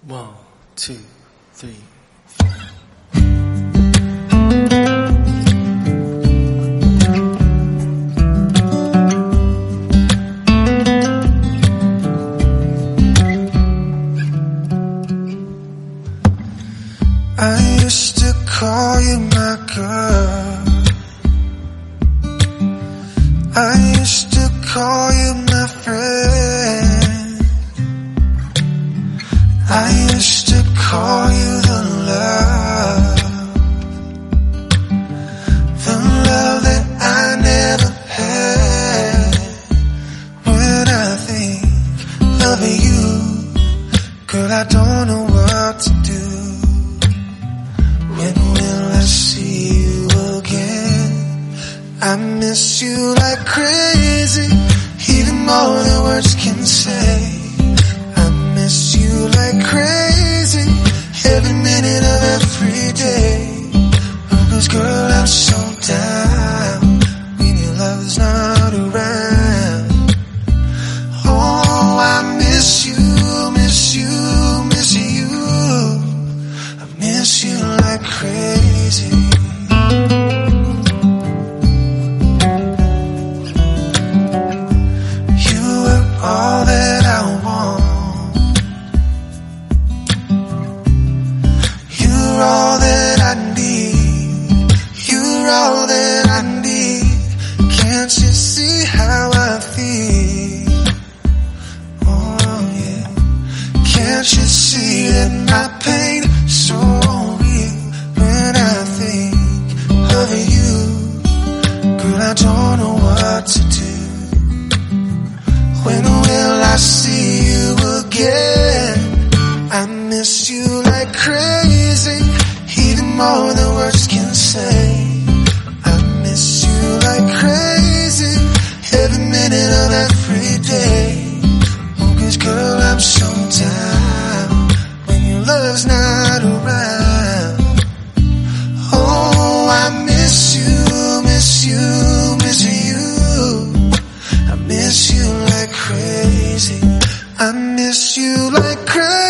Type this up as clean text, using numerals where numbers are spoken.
1, 2, 3. I used to call you my girl. I used to call you my friend. I used to call you the love that I never had. When I think of you, girl, I don't know what to do. When will I see you again? I miss you like crazy, even more than words can say. I miss you like crazy, every minute of every day. Oh, 'cause girl, I'm so down when your love's not around. Oh, I miss you, miss you, miss you. I miss you like crazy. You were all that I want. You're all that I need. You're all that I need. Can't you see how I feel? Oh yeah. Can't you see that my pain is so real? When I think of you, girl, I don't know what to do. When will I see you again? I miss you like crazy, even more than words can say. I miss you like crazy, every minute of every day. Oh, 'cause girl, I'm so down when your love's not around. Oh, I miss you, miss you, miss you. I miss you like crazy. I miss you like crazy.